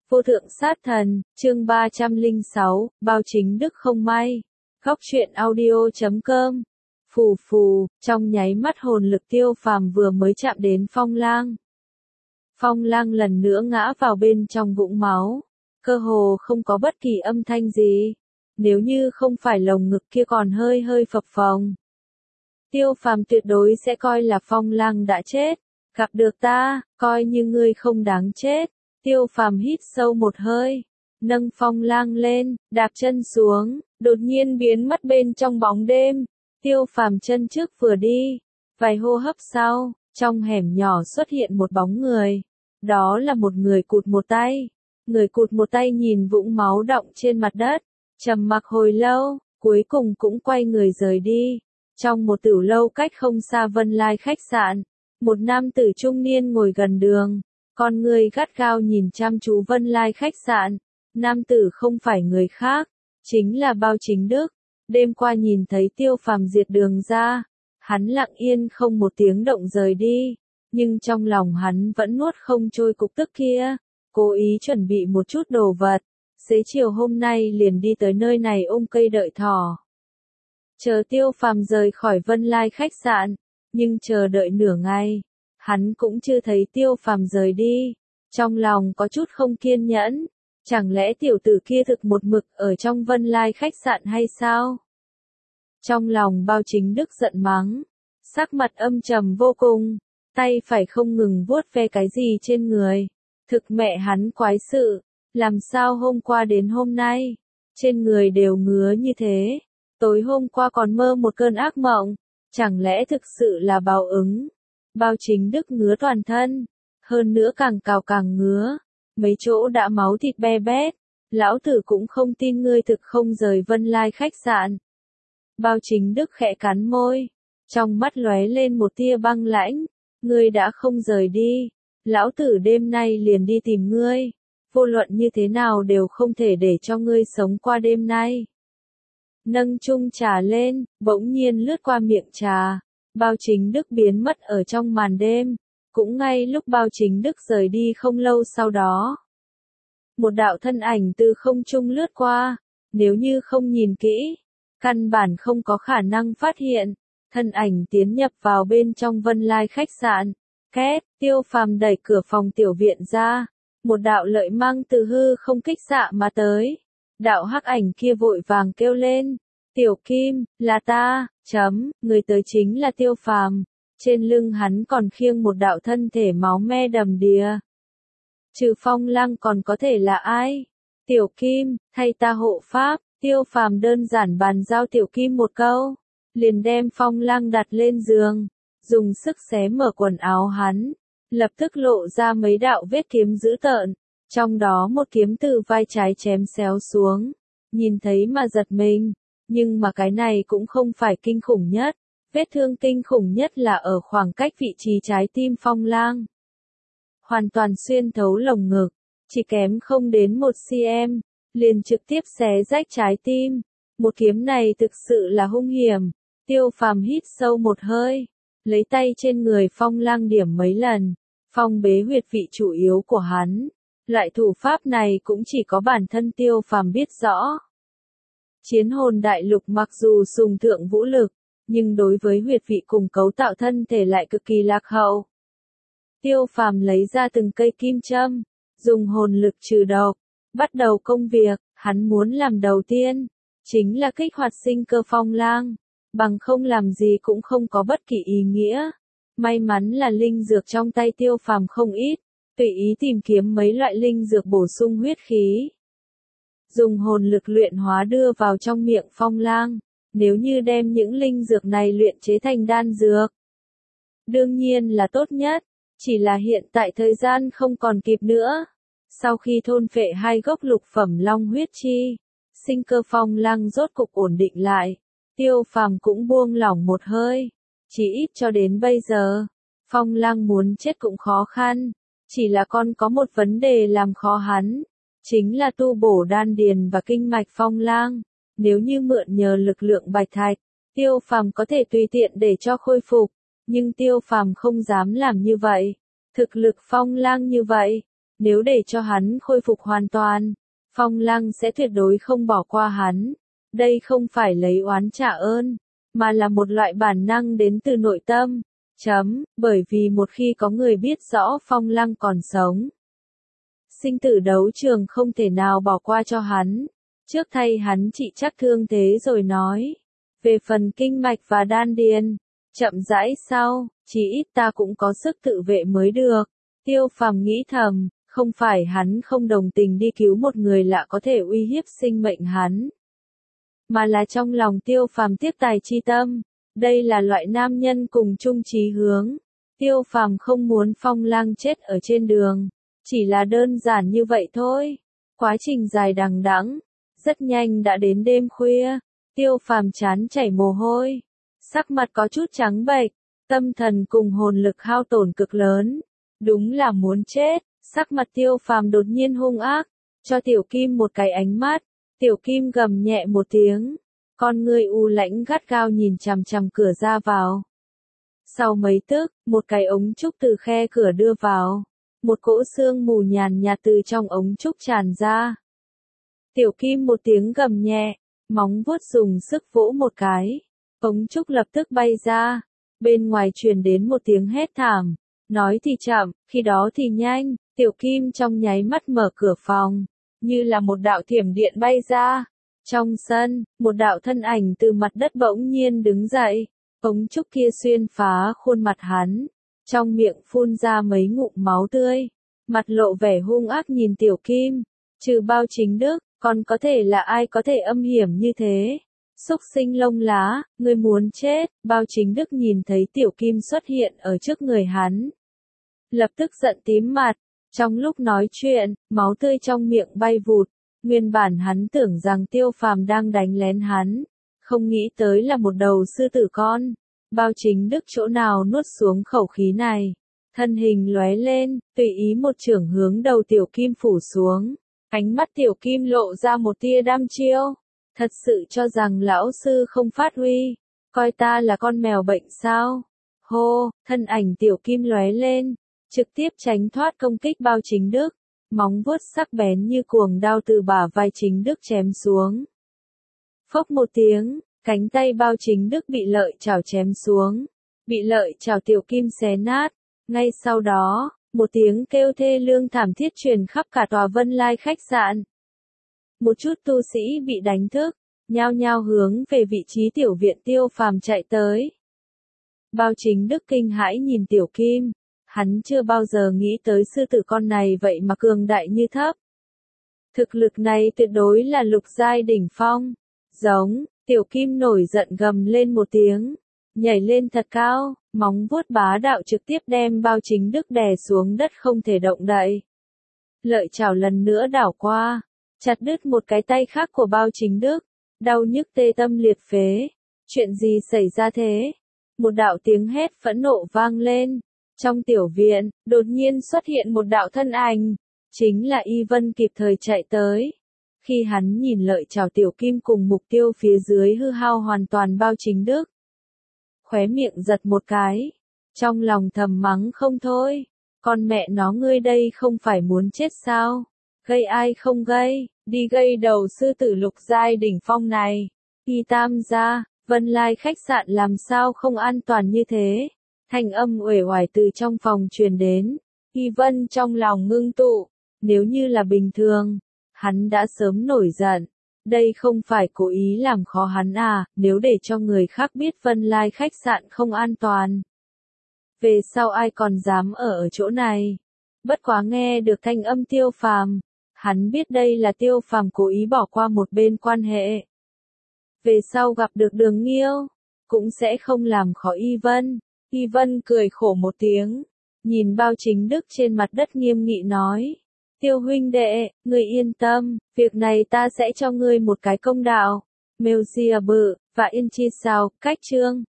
Vô thượng sát thần, chương 306, bao chính đức không may. Góc truyện audio.com. Phù phù, trong nháy mắt hồn lực Tiêu Phàm vừa mới chạm đến Phong Lang. Phong Lang lần nữa ngã vào bên trong vũng máu, cơ hồ không có bất kỳ âm thanh gì. Nếu như không phải lồng ngực kia còn hơi hơi phập phồng, Tiêu Phàm tuyệt đối sẽ coi là Phong Lang đã chết. Gặp được ta, coi như ngươi không đáng chết. Tiêu Phàm hít sâu một hơi, nâng Phong Lang lên, đạp chân xuống, đột nhiên biến mất bên trong bóng đêm. Tiêu Phàm chân trước vừa đi, vài hô hấp sau, trong hẻm nhỏ xuất hiện một bóng người. Đó là một người cụt một tay. Người cụt một tay nhìn vũng máu đọng trên mặt đất, trầm mặc hồi lâu, cuối cùng cũng quay người rời đi. Trong một tửu lâu cách không xa Vân Lai khách sạn, một nam tử trung niên ngồi gần đường, con người gắt gao nhìn chăm chú Vân Lai khách sạn. Nam tử không phải người khác, chính là Bao Chính Đức. Đêm qua nhìn thấy Tiêu Phàm diệt đường ra, hắn lặng yên không một tiếng động rời đi, nhưng trong lòng hắn vẫn nuốt không trôi cục tức kia, cố ý chuẩn bị một chút đồ vật, xế chiều hôm nay liền đi tới nơi này ôm cây đợi thỏ. Chờ Tiêu Phàm rời khỏi Vân Lai khách sạn, nhưng chờ đợi nửa ngày, hắn cũng chưa thấy Tiêu Phàm rời đi, trong lòng có chút không kiên nhẫn, chẳng lẽ tiểu tử kia thực một mực ở trong Vân Lai khách sạn hay sao? Trong lòng Bao Chính Đức giận mắng, sắc mặt âm trầm vô cùng, tay phải không ngừng vuốt ve cái gì trên người, thực mẹ hắn quái sự, làm sao hôm qua đến hôm nay, trên người đều ngứa như thế, tối hôm qua còn mơ một cơn ác mộng, chẳng lẽ thực sự là báo ứng? Bao Chính Đức ngứa toàn thân, hơn nữa càng cào càng ngứa, mấy chỗ đã máu thịt be bét, lão tử cũng không tin ngươi thực không rời Vân Lai khách sạn. Bao Chính Đức khẽ cắn môi, trong mắt lóe lên một tia băng lãnh, ngươi đã không rời đi, lão tử đêm nay liền đi tìm ngươi, vô luận như thế nào đều không thể để cho ngươi sống qua đêm nay. Nâng chung trà lên, bỗng nhiên lướt qua miệng trà, Bao Chính Đức biến mất ở trong màn đêm, cũng ngay lúc Bao Chính Đức rời đi không lâu sau đó. Một đạo thân ảnh từ không trung lướt qua, nếu như không nhìn kỹ, căn bản không có khả năng phát hiện, thân ảnh tiến nhập vào bên trong Vân Lai khách sạn. Két, Tiêu Phàm đẩy cửa phòng tiểu viện ra, một đạo lợi mang từ hư không kích xạ mà tới. Đạo hắc ảnh kia vội vàng kêu lên, Tiểu Kim, là ta, người tới chính là Tiêu Phàm, trên lưng hắn còn khiêng một đạo thân thể máu me đầm đìa. Trừ Phong Lang còn có thể là ai? Tiểu Kim, thay ta hộ pháp. Tiêu Phàm đơn giản bàn giao Tiểu Kim một câu, liền đem Phong Lang đặt lên giường, dùng sức xé mở quần áo hắn, lập tức lộ ra mấy đạo vết kiếm dữ tợn, trong đó một kiếm từ vai trái chém xéo xuống, nhìn thấy mà giật mình, nhưng mà cái này cũng không phải kinh khủng nhất, vết thương kinh khủng nhất là ở khoảng cách vị trí trái tim Phong Lang. Hoàn toàn xuyên thấu lồng ngực, chỉ kém không đến 1 cm. Liền trực tiếp xé rách trái tim. Một kiếm này thực sự là hung hiểm. Tiêu Phàm hít sâu một hơi, lấy tay trên người Phong Lang điểm mấy lần, phong bế huyệt vị chủ yếu của hắn. Loại thủ pháp này cũng chỉ có bản thân Tiêu Phàm biết rõ. Chiến hồn đại lục mặc dù dùng thượng vũ lực, nhưng đối với huyệt vị cùng cấu tạo thân thể lại cực kỳ lạc hậu. Tiêu Phàm lấy ra từng cây kim châm, dùng hồn lực trừ độc. Bắt đầu công việc, hắn muốn làm đầu tiên, chính là kích hoạt sinh cơ Phong Lang, bằng không làm gì cũng không có bất kỳ ý nghĩa. May mắn là linh dược trong tay Tiêu Phàm không ít, tùy ý tìm kiếm mấy loại linh dược bổ sung huyết khí. Dùng hồn lực luyện hóa đưa vào trong miệng Phong Lang, nếu như đem những linh dược này luyện chế thành đan dược. Đương nhiên là tốt nhất, chỉ là hiện tại thời gian không còn kịp nữa. Sau khi thôn phệ 2 gốc lục phẩm long huyết chi, sinh cơ Phong Lang rốt cục ổn định lại, Tiêu Phàm cũng buông lỏng một hơi, chỉ ít cho đến bây giờ, Phong Lang muốn chết cũng khó khăn, chỉ là còn có một vấn đề làm khó hắn, chính là tu bổ đan điền và kinh mạch Phong Lang, nếu như mượn nhờ lực lượng bạch thạch, Tiêu Phàm có thể tùy tiện để cho khôi phục, nhưng Tiêu Phàm không dám làm như vậy, thực lực Phong Lang như vậy. Nếu để cho hắn khôi phục hoàn toàn, Phong Lăng sẽ tuyệt đối không bỏ qua hắn. Đây không phải lấy oán trả ơn, mà là một loại bản năng đến từ nội tâm. Bởi vì một khi có người biết rõ Phong Lăng còn sống, sinh tử đấu trường không thể nào bỏ qua cho hắn. Trước thay hắn trị chắc thương thế rồi nói. Về phần kinh mạch và đan điền, chậm rãi sau, chỉ ít ta cũng có sức tự vệ mới được. Tiêu Phàm nghĩ thầm, không phải hắn không đồng tình đi cứu một người lạ có thể uy hiếp sinh mệnh hắn, mà là trong lòng Tiêu Phàm tiếc tài chi tâm. Đây là loại nam nhân cùng chung chí hướng. Tiêu Phàm không muốn Phong Lăng chết ở trên đường, chỉ là đơn giản như vậy thôi. Quá trình dài đằng đẵng, rất nhanh đã đến đêm khuya. Tiêu Phàm chán chảy mồ hôi, sắc mặt có chút trắng bệch, tâm thần cùng hồn lực hao tổn cực lớn. Đúng là muốn chết. Sắc mặt Tiêu Phàm đột nhiên hung ác, cho Tiểu Kim một cái ánh mắt. Tiểu Kim gầm nhẹ một tiếng, con ngươi u lãnh gắt gao nhìn chằm chằm cửa ra vào. Sau mấy tức, một cái ống trúc từ khe cửa đưa vào, một cỗ sương mù nhàn nhạt từ trong ống trúc tràn ra. Tiểu Kim một tiếng gầm nhẹ, móng vuốt dùng sức vỗ một cái, ống trúc lập tức bay ra. Bên ngoài truyền đến một tiếng hét thảm, nói thì chậm, khi đó thì nhanh. Tiểu Kim trong nháy mắt mở cửa phòng, như là một đạo thiểm điện bay ra. Trong sân, một đạo thân ảnh từ mặt đất bỗng nhiên đứng dậy, ống trúc kia xuyên phá khuôn mặt hắn, trong miệng phun ra mấy ngụm máu tươi, mặt lộ vẻ hung ác nhìn Tiểu Kim. Trừ Bao Chính Đức, còn có thể là ai có thể âm hiểm như thế? Xúc sinh lông lá, ngươi muốn chết. Bao Chính Đức nhìn thấy Tiểu Kim xuất hiện ở trước người hắn, lập tức giận tím mặt. Trong lúc nói chuyện, máu tươi trong miệng bay vụt. Nguyên bản hắn tưởng rằng Tiêu Phàm đang đánh lén hắn, không nghĩ tới là một đầu sư tử con. Bao Chính Đức chỗ nào nuốt xuống khẩu khí này, thân hình lóe lên, tùy ý một chưởng hướng đầu Tiểu Kim phủ xuống. Ánh mắt Tiểu Kim lộ ra một tia đăm chiêu, thật sự cho rằng lão sư không phát huy, coi ta là con mèo bệnh sao? Hô, thân ảnh Tiểu Kim lóe lên, trực tiếp tránh thoát công kích Bao Chính Đức, móng vuốt sắc bén như cuồng đao từ bả vai Chính Đức chém xuống. Phốc một tiếng, cánh tay Bao Chính Đức bị lợi chảo chém xuống, bị lợi chảo Tiểu Kim xé nát. Ngay sau đó, một tiếng kêu thê lương thảm thiết truyền khắp cả tòa Vân Lai khách sạn. Một chút tu sĩ bị đánh thức, nhao nhao hướng về vị trí tiểu viện Tiêu Phàm chạy tới. Bao Chính Đức kinh hãi nhìn Tiểu Kim. Hắn chưa bao giờ nghĩ tới sư tử con này vậy mà cường đại như thấp. Thực lực này tuyệt đối là lục giai đỉnh phong. Giống, Tiểu Kim nổi giận gầm lên một tiếng, nhảy lên thật cao, móng vuốt bá đạo trực tiếp đem Bao Chính Đức đè xuống đất không thể động đậy. Lợi chảo lần nữa đảo qua, chặt đứt một cái tay khác của Bao Chính Đức, đau nhức tê tâm liệt phế. Chuyện gì xảy ra thế? Một đạo tiếng hét phẫn nộ vang lên. Trong tiểu viện, đột nhiên xuất hiện một đạo thân ảnh, chính là Y Vân kịp thời chạy tới. Khi hắn nhìn lợi chảo Tiểu Kim cùng mục tiêu phía dưới hư hao hoàn toàn Bao Chính Đức, khóe miệng giật một cái, trong lòng thầm mắng không thôi, con mẹ nó ngươi đây không phải muốn chết sao? Gây ai không gây, đi gây đầu sư tử lục giai đỉnh phong này. Y Tam gia, Vân Lai khách sạn làm sao không an toàn như thế? Thanh âm uể oải từ trong phòng truyền đến. Y Vân trong lòng ngưng tụ, nếu như là bình thường, hắn đã sớm nổi giận. Đây không phải cố ý làm khó hắn à, nếu để cho người khác biết Vân Lai khách sạn không an toàn, về sau ai còn dám ở chỗ này. Bất quá nghe được thanh âm Tiêu Phàm, hắn biết đây là Tiêu Phàm cố ý bỏ qua một bên quan hệ. Về sau gặp được Đường Nghiêu, cũng sẽ không làm khó Y Vân. Y Vân cười khổ một tiếng, nhìn Bao Chính Đức trên mặt đất nghiêm nghị nói. Tiêu huynh đệ, ngươi yên tâm, việc này ta sẽ cho ngươi một cái công đạo. Mêu Gia Bự, và Yên Chi Sao, cách chương.